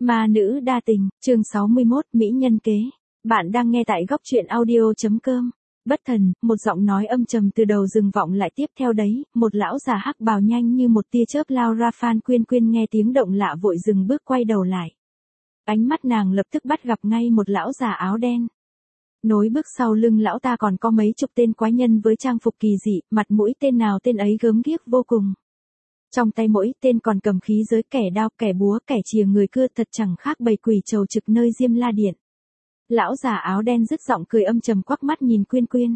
Ma nữ đa tình, chương 61, Mỹ nhân kế. Bạn đang nghe tại góc truyện audio.com. Bất thần, một giọng nói âm trầm từ đầu rừng vọng lại tiếp theo đấy, một lão già hắc bào nhanh như một tia chớp lao ra. Phan Quyên Quyên nghe tiếng động lạ vội dừng bước quay đầu lại. Ánh mắt nàng lập tức bắt gặp ngay một lão già áo đen. Nối bước sau lưng lão ta còn có mấy chục tên quái nhân với trang phục kỳ dị, mặt mũi tên nào tên ấy gớm ghiếc vô cùng. Trong tay mỗi tên còn cầm khí giới, kẻ đao, kẻ búa, kẻ chìa người cưa, thật chẳng khác bầy quỷ trầu trực nơi Diêm La Điện. Lão già áo đen dứt giọng cười âm trầm quắc mắt nhìn Quyên Quyên.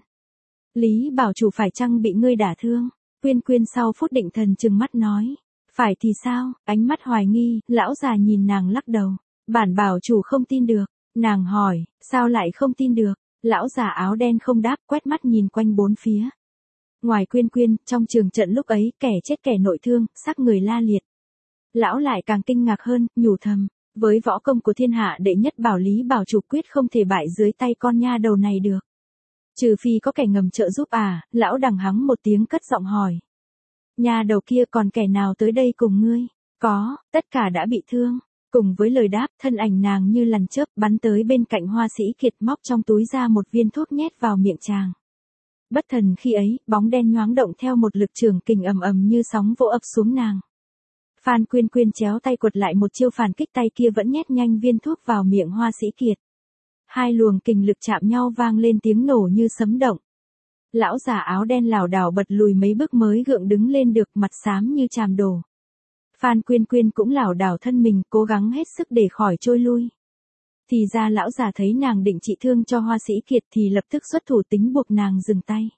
Lý bảo chủ phải chăng bị ngươi đả thương? Quyên Quyên sau phút định thần trừng mắt nói. Phải thì sao? Ánh mắt hoài nghi, lão già nhìn nàng lắc đầu. Bản bảo chủ không tin được. Nàng hỏi, sao lại không tin được? Lão già áo đen không đáp, quét mắt nhìn quanh bốn phía. Ngoài Quyên Quyên, trong trường trận lúc ấy, kẻ chết kẻ nội thương, xác người la liệt. Lão lại càng kinh ngạc hơn, nhủ thầm, với võ công của thiên hạ đệ nhất bảo Lý bảo chủ quyết không thể bại dưới tay con nha đầu này được. Trừ phi có kẻ ngầm trợ giúp à, lão đằng hắng một tiếng cất giọng hỏi. Nha đầu kia còn kẻ nào tới đây cùng ngươi? Có, tất cả đã bị thương. Cùng với lời đáp, thân ảnh nàng như lằn chớp bắn tới bên cạnh Hoa Sĩ Kiệt, móc trong túi ra một viên thuốc nhét vào miệng chàng. Bất thần khi ấy, bóng đen nhoáng động theo một lực trường kình ầm ầm như sóng vỗ ập xuống nàng. Phan Quyên Quyên chéo tay quật lại một chiêu phản kích, tay kia vẫn nhét nhanh viên thuốc vào miệng Hoa Sĩ Kiệt. Hai luồng kình lực chạm nhau vang lên tiếng nổ như sấm động. Lão già áo đen lảo đảo bật lùi mấy bước mới gượng đứng lên được, mặt xám như chàm đổ. Phan Quyên Quyên cũng lảo đảo thân mình, cố gắng hết sức để khỏi trôi lui. Thì ra lão già thấy nàng định trị thương cho Hoa Sĩ Kiệt thì lập tức xuất thủ tính buộc nàng dừng tay.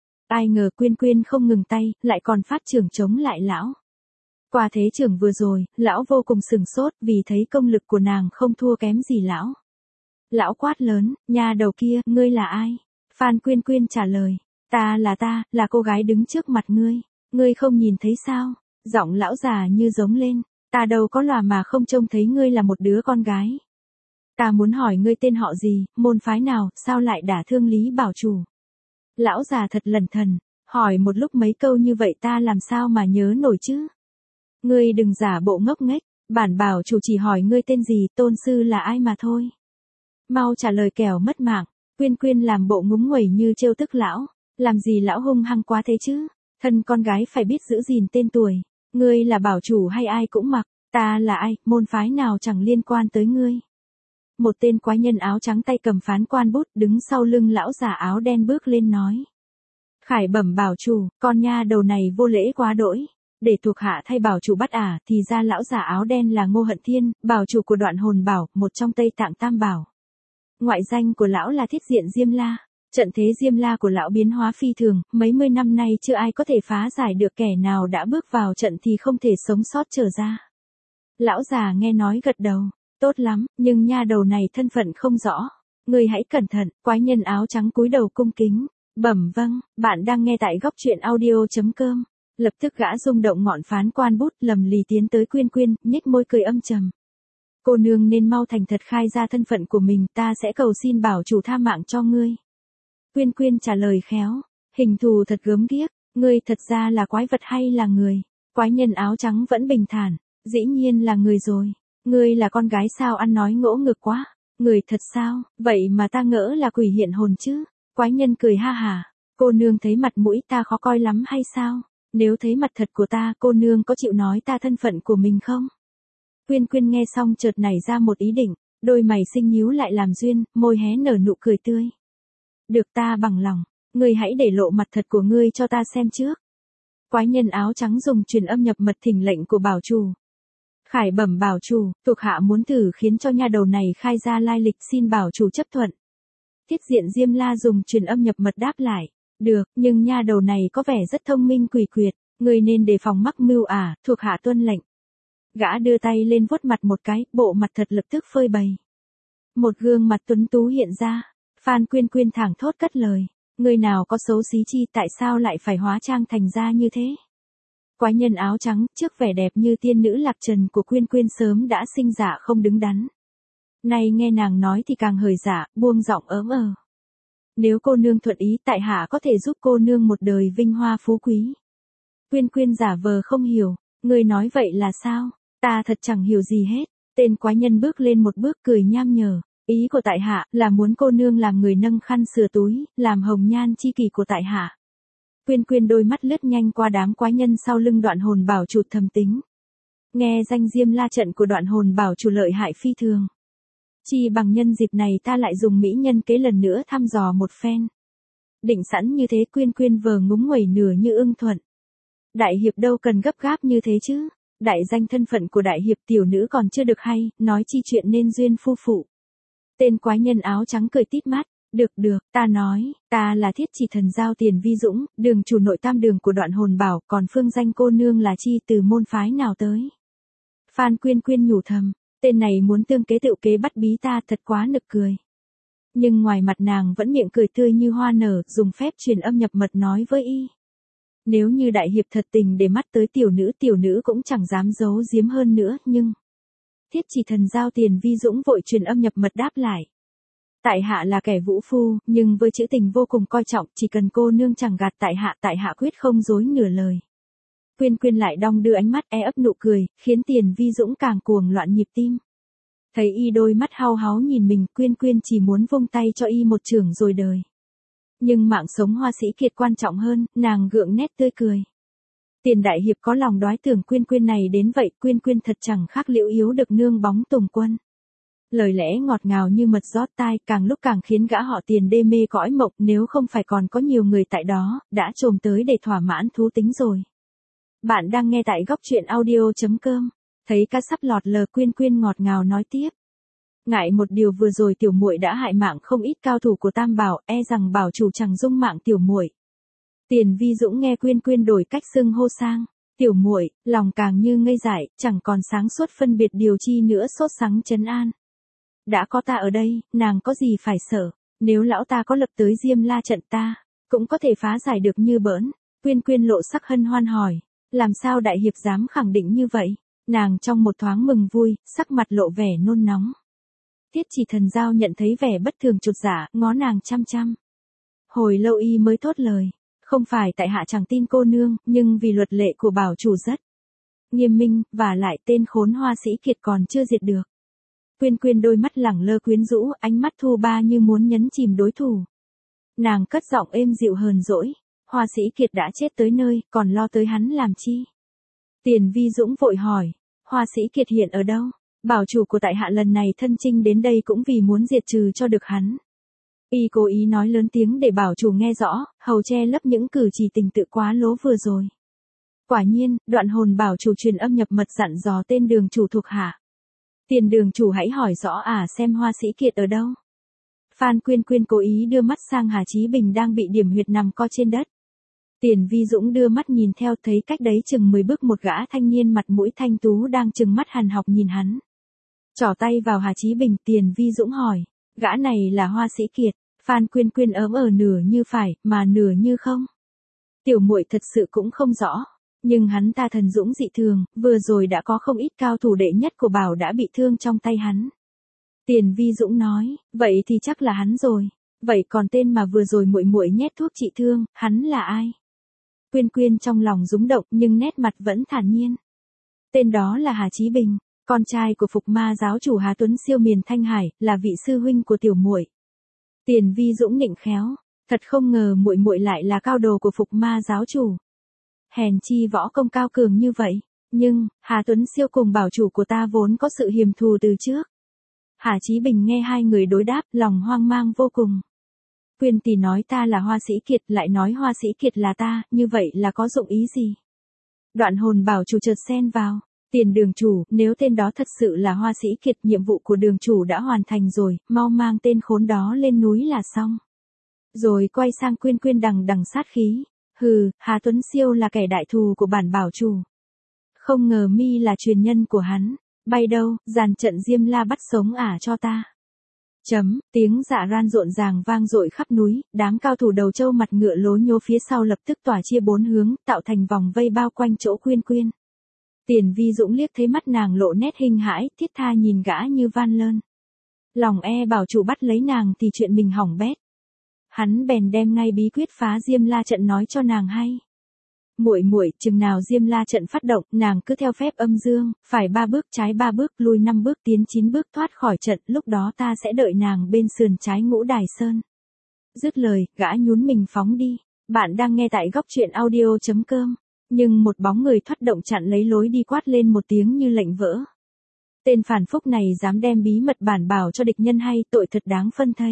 Ai ngờ Quyên Quyên không ngừng tay, lại còn phát trưởng chống lại lão. Qua thế trưởng vừa rồi, lão vô cùng sửng sốt vì thấy công lực của nàng không thua kém gì lão. Lão quát lớn, nha đầu kia, ngươi là ai? Phan Quyên Quyên trả lời, ta, là cô gái đứng trước mặt ngươi. Ngươi không nhìn thấy sao? Giọng lão già như giống lên, ta đâu có lòa mà không trông thấy ngươi là một đứa con gái. Ta muốn hỏi ngươi tên họ gì, môn phái nào, sao lại đả thương Lý bảo chủ? Lão già thật lẩn thần, hỏi một lúc mấy câu như vậy ta làm sao mà nhớ nổi chứ? Ngươi đừng giả bộ ngốc nghếch, bản bảo chủ chỉ hỏi ngươi tên gì, tôn sư là ai mà thôi. Mau trả lời kẻo mất mạng. Quyên Quyên làm bộ ngúng nguẩy như trêu tức lão, làm gì lão hung hăng quá thế chứ? Thân con gái phải biết giữ gìn tên tuổi. Ngươi là bảo chủ hay ai cũng mặc, ta là ai, môn phái nào chẳng liên quan tới ngươi. Một tên quái nhân áo trắng tay cầm phán quan bút đứng sau lưng lão già áo đen bước lên nói. Khải bẩm bảo chủ, con nha đầu này vô lễ quá đỗi. Để thuộc hạ thay bảo chủ bắt ả, thì ra lão già áo đen là Ngô Hận Thiên, bảo chủ của Đoạn Hồn Bảo, một trong Tây Tạng Tam Bảo. Ngoại danh của lão là Thiết Diện Diêm La. Trận thế Diêm La của lão biến hóa phi thường, mấy mươi năm nay chưa ai có thể phá giải được, kẻ nào đã bước vào trận thì không thể sống sót trở ra. Lão già nghe nói gật đầu, tốt lắm, nhưng nha đầu này thân phận không rõ. Ngươi hãy cẩn thận. Quái nhân áo trắng cúi đầu cung kính. Bẩm vâng, bạn đang nghe tại góc truyện audio.com. Lập tức gã rung động ngọn phán quan bút, lầm lì tiến tới Quyên Quyên, nhếch môi cười âm trầm. Cô nương nên mau thành thật khai ra thân phận của mình, ta sẽ cầu xin bảo chủ tha mạng cho ngươi. Quyên Quyên trả lời khéo, hình thù thật gớm ghiếc, ngươi thật ra là quái vật hay là người? Quái nhân áo trắng vẫn bình thản, dĩ nhiên là người rồi. Ngươi là con gái sao, ăn nói ngỗ ngược quá. Người thật sao, vậy mà ta ngỡ là quỷ hiện hồn chứ. Quái nhân cười ha hả, cô nương thấy mặt mũi ta khó coi lắm hay sao? Nếu thấy mặt thật của ta, cô nương có chịu nói ta thân phận của mình không? Quyên Quyên nghe xong chợt nảy ra một ý định, đôi mày xinh nhíu lại làm duyên, môi hé nở nụ cười tươi. Được, ta bằng lòng, ngươi hãy để lộ mặt thật của ngươi cho ta xem trước. Quái nhân áo trắng dùng truyền âm nhập mật thỉnh lệnh của bảo chủ. Khải bẩm bảo chủ, thuộc hạ muốn thử khiến cho nha đầu này khai ra lai lịch, xin bảo chủ chấp thuận. Thiết Diện Diêm La dùng truyền âm nhập mật đáp lại. Được, nhưng nha đầu này có vẻ rất thông minh quỷ quyệt, ngươi nên đề phòng mắc mưu à, thuộc hạ tuân lệnh. Gã đưa tay lên vuốt mặt một cái, bộ mặt thật lập tức phơi bày. Một gương mặt tuấn tú hiện ra. Phan Quyên Quyên thảng thốt cất lời, người nào có xấu xí chi, tại sao lại phải hóa trang thành ra như thế? Quái nhân áo trắng, trước vẻ đẹp như tiên nữ lạc trần của Quyên Quyên sớm đã sinh dạ không đứng đắn. Nay nghe nàng nói thì càng hời dạ, buông giọng ớm ờ. Nếu cô nương thuận ý, tại hạ có thể giúp cô nương một đời vinh hoa phú quý. Quyên Quyên giả vờ không hiểu, người nói vậy là sao? Ta thật chẳng hiểu gì hết. Tên quái nhân bước lên một bước cười nham nhở. Ý của tại hạ là muốn cô nương làm người nâng khăn sửa túi, làm hồng nhan chi kỷ của tại hạ. Quyên Quyên đôi mắt lướt nhanh qua đám quái nhân sau lưng Đoạn Hồn Bảo Chủ thầm tính. Nghe danh Diêm La trận của Đoạn Hồn Bảo Chủ lợi hại phi thường. Chi bằng nhân dịp này ta lại dùng mỹ nhân kế lần nữa thăm dò một phen. Định sẵn như thế Quyên Quyên vờ ngúng nguẩy nửa như ưng thuận. Đại hiệp đâu cần gấp gáp như thế chứ. Đại danh thân phận của đại hiệp tiểu nữ còn chưa được hay, nói chi chuyện nên duyên phu phụ. Tên quái nhân áo trắng cười tít mắt. Được, ta nói, ta là Thiết Chỉ Thần Giao Tiền Vi Dũng, đường chủ nội tam đường của Đoạn Hồn Bảo, còn phương danh cô nương là chi từ môn phái nào tới. Phan Quyên Quyên nhủ thầm, tên này muốn tương kế tựu kế bắt bí ta thật quá nực cười. Nhưng ngoài mặt nàng vẫn miệng cười tươi như hoa nở, dùng phép truyền âm nhập mật nói với y. Nếu như đại hiệp thật tình để mắt tới tiểu nữ cũng chẳng dám giấu giếm hơn nữa, nhưng... Thiết Chỉ Thần Giao Tiền Vi Dũng vội truyền âm nhập mật đáp lại. Tại hạ là kẻ vũ phu, nhưng với chữ tình vô cùng coi trọng, chỉ cần cô nương chẳng gạt tại hạ quyết không dối nửa lời. Quyên Quyên lại đong đưa ánh mắt ấp nụ cười, khiến Tiền Vi Dũng càng cuồng loạn nhịp tim. Thấy y đôi mắt hao háo nhìn mình, Quyên Quyên chỉ muốn vung tay cho y một chưởng rồi đời. Nhưng mạng sống Hoa Sĩ Kiệt quan trọng hơn, nàng gượng nét tươi cười. Tiền đại hiệp có lòng đoái tưởng Quyên Quyên này đến vậy, Quyên Quyên thật chẳng khác Liễu Yếu được nương bóng Tùng Quân. Lời lẽ ngọt ngào như mật rót tai, càng lúc càng khiến gã họ Tiền đê mê cõi mộng, nếu không phải còn có nhiều người tại đó, đã trồm tới để thỏa mãn thú tính rồi. Bạn đang nghe tại góc truyện audio.com. Thấy ca sắp lọt lờ Quyên Quyên ngọt ngào nói tiếp. Ngại một điều vừa rồi tiểu muội đã hại mạng không ít cao thủ của Tam Bảo, rằng bảo chủ chẳng dung mạng tiểu muội. Tiền Vi Dũng nghe Quyên Quyên đổi cách xưng hô sang tiểu muội, lòng càng như ngây dại, chẳng còn sáng suốt phân biệt điều chi nữa, sốt sắng trấn an. Đã có ta ở đây, nàng có gì phải sợ, nếu lão ta có lập tới Diêm La trận ta, cũng có thể phá giải được như bỡn. Quyên Quyên lộ sắc hân hoan hỏi, làm sao đại hiệp dám khẳng định như vậy? Nàng trong một thoáng mừng vui, sắc mặt lộ vẻ nôn nóng. Thiết Chỉ Thần Giao nhận thấy vẻ bất thường chột dạ, ngó nàng chăm chăm. Hồi lâu y mới thốt lời, không phải tại hạ chẳng tin cô nương, nhưng vì luật lệ của bảo chủ rất nghiêm minh, và lại tên khốn Hoa Sĩ Kiệt còn chưa diệt được. Quyên Quyên đôi mắt lẳng lơ quyến rũ, ánh mắt thu ba như muốn nhấn chìm đối thủ. Nàng cất giọng êm dịu hờn dỗi, Hoa Sĩ Kiệt đã chết tới nơi, còn lo tới hắn làm chi? Tiền Vi Dũng vội hỏi, Hoa Sĩ Kiệt hiện ở đâu? Bảo chủ của tại hạ lần này thân chinh đến đây cũng vì muốn diệt trừ cho được hắn. Y cố ý nói lớn tiếng để bảo chủ nghe rõ, hầu che lấp những cử chỉ tình tự quá lố vừa rồi. Quả nhiên, Đoạn Hồn Bảo Chủ truyền âm nhập mật dặn dò tên đường chủ thuộc hạ. Tiền đường chủ hãy hỏi rõ xem Hoa Sĩ Kiệt ở đâu. Phan Quyên Quyên cố ý đưa mắt sang Hà Chí Bình đang bị điểm huyệt nằm co trên đất. Tiền Vi Dũng đưa mắt nhìn theo, thấy cách đấy chừng 10 bước một gã thanh niên mặt mũi thanh tú đang trừng mắt hằn học nhìn hắn. Trỏ tay vào Hà Chí Bình, Tiền Vi Dũng hỏi, gã này là Hoa Sĩ Kiệt. Phan Quyên Quyên ớm nửa như phải, mà nửa như không. Tiểu muội thật sự cũng không rõ, nhưng hắn ta thần dũng dị thường, vừa rồi đã có không ít cao thủ đệ nhất của Bảo đã bị thương trong tay hắn. Tiền Vi Dũng nói, vậy thì chắc là hắn rồi. Vậy còn tên mà vừa rồi muội muội nhét thuốc trị thương, hắn là ai? Quyên Quyên trong lòng rúng động nhưng nét mặt vẫn thản nhiên. Tên đó là Hà Chí Bình, con trai của Phục Ma giáo chủ Hà Tuấn Siêu miền Thanh Hải, là vị sư huynh của tiểu muội. Tiền Vi Dũng nịnh khéo, thật không ngờ muội muội lại là cao đồ của Phục Ma giáo chủ. Hèn chi võ công cao cường như vậy, nhưng Hà Tuấn Siêu cùng bảo chủ của ta vốn có sự hiềm thù từ trước. Hà Chí Bình nghe hai người đối đáp, lòng hoang mang vô cùng. Quyên tỷ nói ta là Hoa Sĩ Kiệt, lại nói Hoa Sĩ Kiệt là ta, như vậy là có dụng ý gì? Đoạn Hồn Bảo Chủ chợt xen vào, Tiền đường chủ, nếu tên đó thật sự là Hoa Sĩ Kiệt, nhiệm vụ của đường chủ đã hoàn thành rồi, mau mang tên khốn đó lên núi là xong. Rồi quay sang Quyên Quyên đằng đằng sát khí, hừ, Hà Tuấn Siêu là kẻ đại thù của bản bảo chủ. Không ngờ mi là truyền nhân của hắn, bay đâu, dàn trận Diêm La bắt sống cho ta. Tiếng dạ ran rộn ràng vang dội khắp núi, đám cao thủ đầu trâu mặt ngựa lố nhố phía sau lập tức tỏa chia bốn hướng, tạo thành vòng vây bao quanh chỗ Quyên Quyên. Tiền Vi Dũng liếc thấy mắt nàng lộ nét kinh hãi, thiết tha nhìn gã như van lơn. Lòng bảo chủ bắt lấy nàng thì chuyện mình hỏng bét. Hắn bèn đem ngay bí quyết phá Diêm La trận nói cho nàng hay. Muội muội, chừng nào Diêm La trận phát động, nàng cứ theo phép âm dương, phải 3 bước trái 3 bước, lui 5 bước tiến 9 bước thoát khỏi trận, lúc đó ta sẽ đợi nàng bên sườn trái Ngũ Đài Sơn. Dứt lời, gã nhún mình phóng đi. Bạn đang nghe tại góc truyện audio.com. Nhưng một bóng người thoát động chặn lấy lối đi, quát lên một tiếng như lệnh vỡ. Tên phản phúc này dám đem bí mật bản bảo cho địch nhân hay, tội thật đáng phân thây.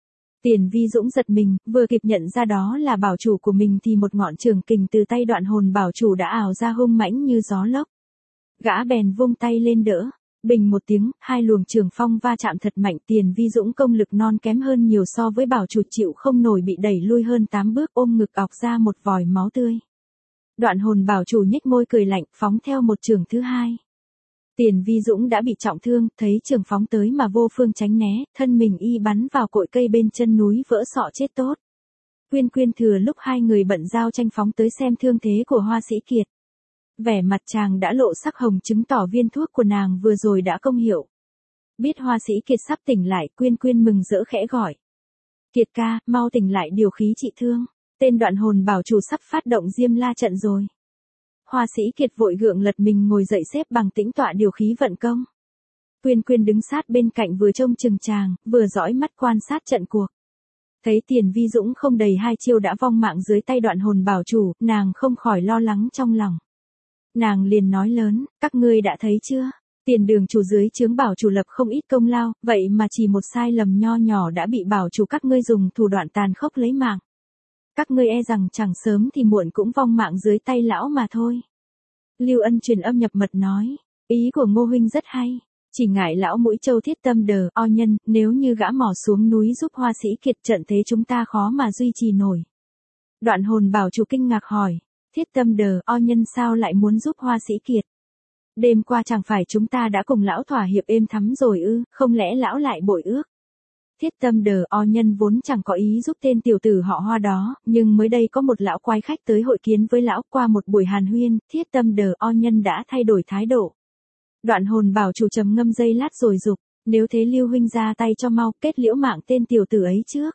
Tiền Vi Dũng giật mình, vừa kịp nhận ra đó là bảo chủ của mình thì một ngọn trường kình từ tay Đoạn Hồn bảo chủ đã ào ra hung mãnh như gió lốc. Gã bèn vung tay lên đỡ. Bình một tiếng, hai luồng trường phong va chạm thật mạnh. Tiền Vi Dũng công lực non kém hơn nhiều so với bảo chủ, chịu không nổi bị đẩy lui hơn 8 bước, ôm ngực ọc ra một vòi máu tươi. Đoạn Hồn bảo chủ nhếch môi cười lạnh, phóng theo một trường thứ hai. Tiền Vi Dũng đã bị trọng thương, thấy trường phóng tới mà vô phương tránh né, thân mình y bắn vào cội cây bên chân núi, vỡ sọ chết tốt. Quyên Quyên thừa lúc hai người bận giao tranh phóng tới xem thương thế của Hoa Sĩ Kiệt. Vẻ mặt chàng đã lộ sắc hồng, chứng tỏ viên thuốc của nàng vừa rồi đã công hiệu. Biết Hoa Sĩ Kiệt sắp tỉnh lại, Quyên Quyên mừng rỡ khẽ gọi. Kiệt ca, mau tỉnh lại điều khí trị thương. Tên Đoạn Hồn bảo chủ sắp phát động Diêm La trận rồi. Hoa Sĩ Kiệt vội gượng lật mình ngồi dậy, xếp bằng tĩnh tọa điều khí vận công. Quyên Quyên đứng sát bên cạnh, vừa trông chừng chàng, vừa dõi mắt quan sát trận cuộc. Thấy Tiền Vi Dũng không đầy 2 chiêu đã vong mạng dưới tay Đoạn Hồn bảo chủ, nàng không khỏi lo lắng trong lòng. Nàng liền nói lớn, các ngươi đã thấy chưa? Tiền đường chủ dưới chướng bảo chủ lập không ít công lao, vậy mà chỉ một sai lầm nho nhỏ đã bị bảo chủ các ngươi dùng thủ đoạn tàn khốc lấy mạng. Các ngươi e rằng chẳng sớm thì muộn cũng vong mạng dưới tay lão mà thôi. Lưu Ân truyền âm nhập mật nói, ý của Ngô huynh rất hay, chỉ ngại lão mũi trâu Thiết Tâm Đờ o nhân, nếu như gã mò xuống núi giúp Hoa Sĩ Kiệt, trận thế chúng ta khó mà duy trì nổi. Đoạn Hồn bảo chủ kinh ngạc hỏi, Thiết Tâm Đờ o nhân sao lại muốn giúp Hoa Sĩ Kiệt? Đêm qua chẳng phải chúng ta đã cùng lão thỏa hiệp êm thắm rồi ư, không lẽ lão lại bội ước? Thiết Tâm Đờ o nhân vốn chẳng có ý giúp tên tiểu tử họ Hoa đó, nhưng mới đây có một lão quái khách tới hội kiến với lão, qua một buổi hàn huyên, Thiết Tâm Đờ o nhân đã thay đổi thái độ. Đoạn Hồn bảo chủ trầm ngâm giây lát rồi dục, nếu thế Lưu huynh ra tay cho mau, kết liễu mạng tên tiểu tử ấy trước.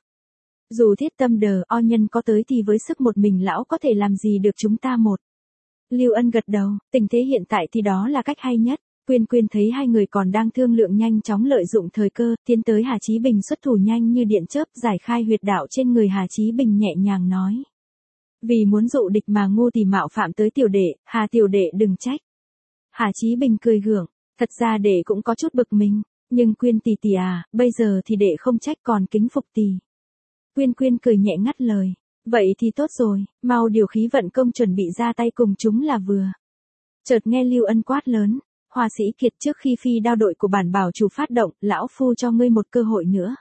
Dù Thiết Tâm Đờ o nhân có tới thì với sức một mình lão có thể làm gì được chúng ta một. Lưu Ân gật đầu, tình thế hiện tại thì đó là cách hay nhất. Quyên Quyên thấy hai người còn đang thương lượng, nhanh chóng lợi dụng thời cơ, tiến tới Hà Chí Bình, xuất thủ nhanh như điện chớp, giải khai huyệt đạo trên người Hà Chí Bình, nhẹ nhàng nói. Vì muốn dụ địch mà ngu thì mạo phạm tới tiểu đệ, Hà tiểu đệ đừng trách. Hà Chí Bình cười gượng, thật ra đệ cũng có chút bực mình, nhưng Quyên tỷ tỷ à, bây giờ thì đệ không trách, còn kính phục tỷ. Quyên Quyên cười nhẹ ngắt lời, vậy thì tốt rồi, mau điều khí vận công chuẩn bị ra tay cùng chúng là vừa. Chợt nghe Lưu Ân quát lớn, Hoa Sĩ Kiệt, trước khi phi đao đội của bản bảo chủ phát động, lão phu cho ngươi một cơ hội nữa.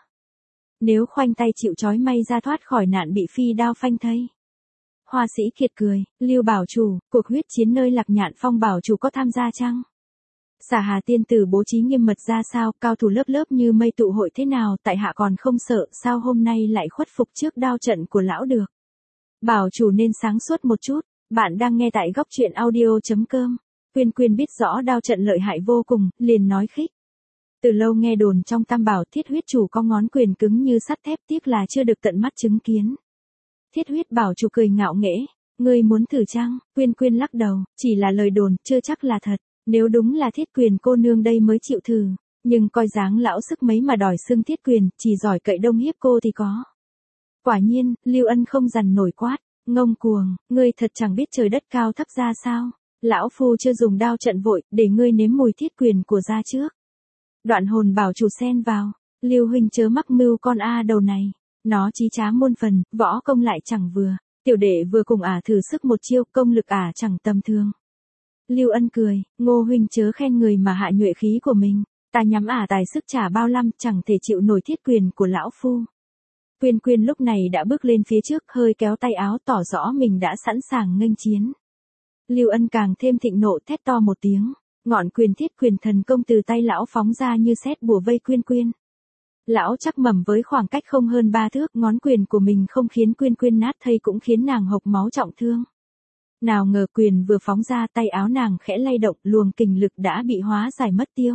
Nếu khoanh tay chịu trói may ra thoát khỏi nạn bị phi đao phanh thây. Hoa Sĩ Kiệt cười, Lưu bảo chủ, cuộc huyết chiến nơi Lạc Nhạn Phong bảo chủ có tham gia chăng? Xà Hà tiên tử bố trí nghiêm mật ra sao, cao thủ lớp lớp như mây tụ hội thế nào, tại hạ còn không sợ, sao hôm nay lại khuất phục trước đao trận của lão được? Bảo chủ nên sáng suốt một chút. Bạn đang nghe tại góc truyện audio.com. Quyên Quyên biết rõ đao trận lợi hại vô cùng, liền nói khích. Từ lâu nghe đồn trong Tam Bảo Thiết Huyết chủ có ngón quyền cứng như sắt thép, tiếc là chưa được tận mắt chứng kiến. Thiết Huyết bảo chủ cười ngạo nghễ, ngươi muốn thử chăng? Quyên Quyên lắc đầu, chỉ là lời đồn, chưa chắc là thật. Nếu đúng là Thiết Quyền cô nương đây mới chịu thử, nhưng coi dáng lão sức mấy mà đòi xưng Thiết Quyền, chỉ giỏi cậy đông hiếp cô thì có. Quả nhiên, Lưu Ân không dằn nổi quát, ngông cuồng, ngươi thật chẳng biết trời đất cao thấp ra sao. Lão phu chưa dùng đao trận vội, để ngươi nếm mùi Thiết Quyền của gia trước. Đoạn Hồn bảo chủ xen vào, Lưu huynh chớ mắc mưu con A đầu này, nó chí trá muôn phần, võ công lại chẳng vừa, tiểu đệ vừa cùng thử sức một chiêu, công lực chẳng tầm thường. Lưu Ân cười, Ngô huynh chớ khen người mà hạ nhuệ khí của mình, ta nhắm tài sức trả bao năm, chẳng thể chịu nổi Thiết Quyền của lão phu. Quyên Quyên lúc này đã bước lên phía trước, hơi kéo tay áo tỏ rõ mình đã sẵn sàng nghênh chiến. Lưu Ân càng thêm thịnh nộ, thét to một tiếng, ngọn quyền Thiết Quyền thần công từ tay lão phóng ra như sét bùa vây Quyên Quyên. Lão chắc mẩm với khoảng cách không hơn 3 thước, ngón quyền của mình không khiến Quyên Quyên nát thây cũng khiến nàng hộc máu trọng thương. Nào ngờ quyền vừa phóng ra, tay áo nàng khẽ lay động, luồng kình lực đã bị hóa giải mất tiêu.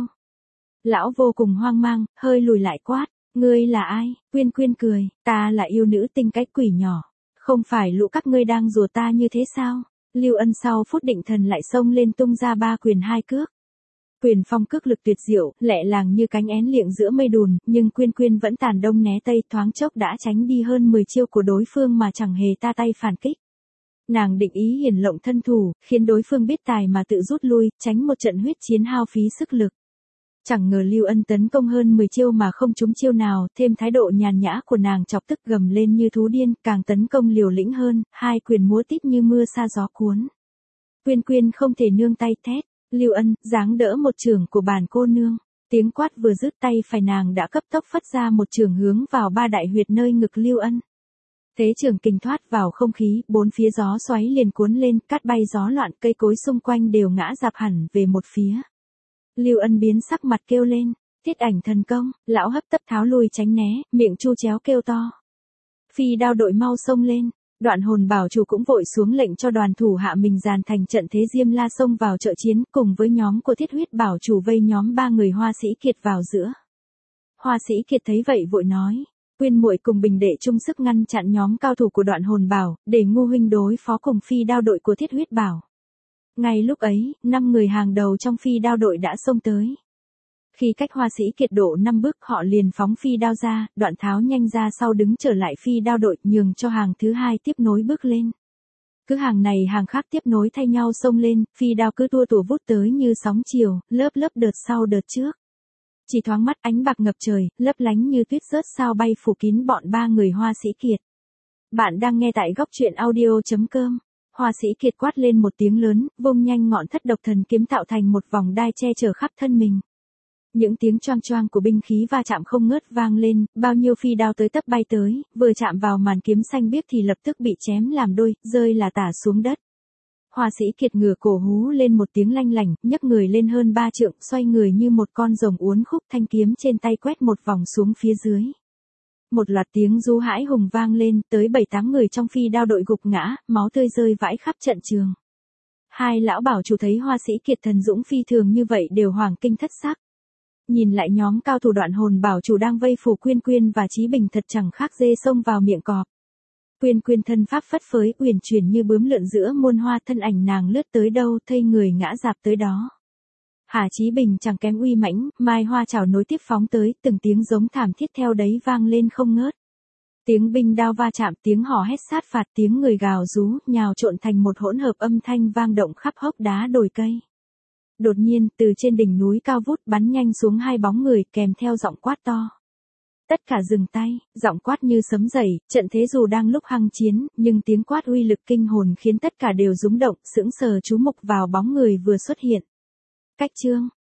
Lão vô cùng hoang mang, hơi lùi lại quát, ngươi là ai? Quyên Quyên cười, ta là yêu nữ tinh cách quỷ nhỏ, không phải lũ các ngươi đang rùa ta như thế sao? Lưu Ân sau phút định thần lại xông lên tung ra 3 quyền 2 cước. Quyền phong cước lực tuyệt diệu, lẹ làng như cánh én liệng giữa mây đùn, nhưng Quyên Quyên vẫn tàn đông né tây, thoáng chốc đã tránh đi hơn 10 chiêu của đối phương mà chẳng hề ta tay phản kích. Nàng định ý hiển lộng thân thủ, khiến đối phương biết tài mà tự rút lui, tránh một trận huyết chiến hao phí sức lực. Chẳng ngờ Lưu Ân tấn công hơn 10 chiêu mà không trúng chiêu nào, thêm thái độ nhàn nhã của nàng chọc tức gầm lên như thú điên, càng tấn công liều lĩnh hơn, 2 quyền múa tít như mưa sa gió cuốn. Quyên Quyên không thể nương tay thét, Lưu Ân, giáng đỡ một chưởng của bản cô nương. Tiếng quát vừa dứt, tay phải nàng đã cấp tốc phất ra một chưởng hướng vào 3 đại huyệt nơi ngực Lưu Ân. Thế chưởng kình thoát vào không khí, 4 phía gió xoáy liền cuốn lên, cát bay gió loạn, cây cối xung quanh đều ngã rạp hẳn về một phía. Lưu Ân biến sắc mặt kêu lên, Thiết Ảnh thần công, lão hấp tấp tháo lui tránh né, miệng chu chéo kêu to. Phi đao đội mau xông lên, Đoạn Hồn bảo chủ cũng vội xuống lệnh cho đoàn thủ hạ mình dàn thành trận thế Diêm La xông vào trợ chiến, cùng với nhóm của Thiết Huyết bảo chủ vây nhóm 3 người Hoa Sĩ Kiệt vào giữa. Hoa Sĩ Kiệt thấy vậy vội nói, Quyên muội cùng Bình đệ chung sức ngăn chặn nhóm cao thủ của Đoạn Hồn bảo, để Ngu huynh đối phó cùng phi đao đội của Thiết Huyết bảo. Ngay lúc ấy, 5 người hàng đầu trong phi đao đội đã xông tới. Khi cách Hoa Sĩ Kiệt độ 5 bước, họ liền phóng phi đao ra, Đoạn tháo nhanh ra sau đứng trở lại phi đao đội, nhường cho hàng thứ 2 tiếp nối bước lên. Cứ hàng này hàng khác tiếp nối thay nhau xông lên, phi đao cứ tua tủa vút tới như sóng chiều, lớp lớp đợt sau đợt trước. Chỉ thoáng mắt ánh bạc ngập trời, lấp lánh như tuyết rớt sao bay phủ kín bọn 3 người Hoa Sĩ Kiệt. Bạn đang nghe tại góc truyện audio.com. Hoa Sĩ Kiệt quát lên một tiếng lớn, vung nhanh ngọn Thất Độc Thần kiếm tạo thành một vòng đai che chở khắp thân mình. Những tiếng choang choang của binh khí va chạm không ngớt vang lên, bao nhiêu phi đao tới tấp bay tới, vừa chạm vào màn kiếm xanh biếc thì lập tức bị chém làm đôi, rơi là tả xuống đất. Hoa Sĩ Kiệt ngửa cổ hú lên một tiếng lanh lảnh, nhấc người lên hơn 3 trượng, xoay người như một con rồng uốn khúc, thanh kiếm trên tay quét một vòng xuống phía dưới. Một loạt tiếng rú hãi hùng vang lên, tới 7-8 người trong phi đao đội gục ngã, máu tươi rơi vãi khắp trận trường. 2 lão bảo chủ thấy Hoa Sĩ Kiệt thần dũng phi thường như vậy đều hoảng kinh thất sắc. Nhìn lại nhóm cao thủ Đoạn Hồn bảo chủ đang vây phủ Quyên Quyên và Chí Bình thật chẳng khác dê xông vào miệng cọp. Quyên Quyên thân pháp phất phới uyển chuyển như bướm lượn giữa muôn hoa, thân ảnh nàng lướt tới đâu thây người ngã rạp tới đó. Hà Chí Bình chẳng kém uy mãnh, mai hoa chảo nối tiếp phóng tới, từng tiếng giống thảm thiết theo đấy vang lên không ngớt. Tiếng binh đao va chạm, tiếng hò hét sát phạt, tiếng người gào rú, nhào trộn thành một hỗn hợp âm thanh vang động khắp hốc đá đồi cây. Đột nhiên, từ trên đỉnh núi cao vút bắn nhanh xuống 2 bóng người kèm theo giọng quát to. Tất cả dừng tay, giọng quát như sấm dậy, trận thế dù đang lúc hăng chiến, nhưng tiếng quát uy lực kinh hồn khiến tất cả đều rúng động, sững sờ chú mục vào bóng người vừa xuất hiện. Cách chương,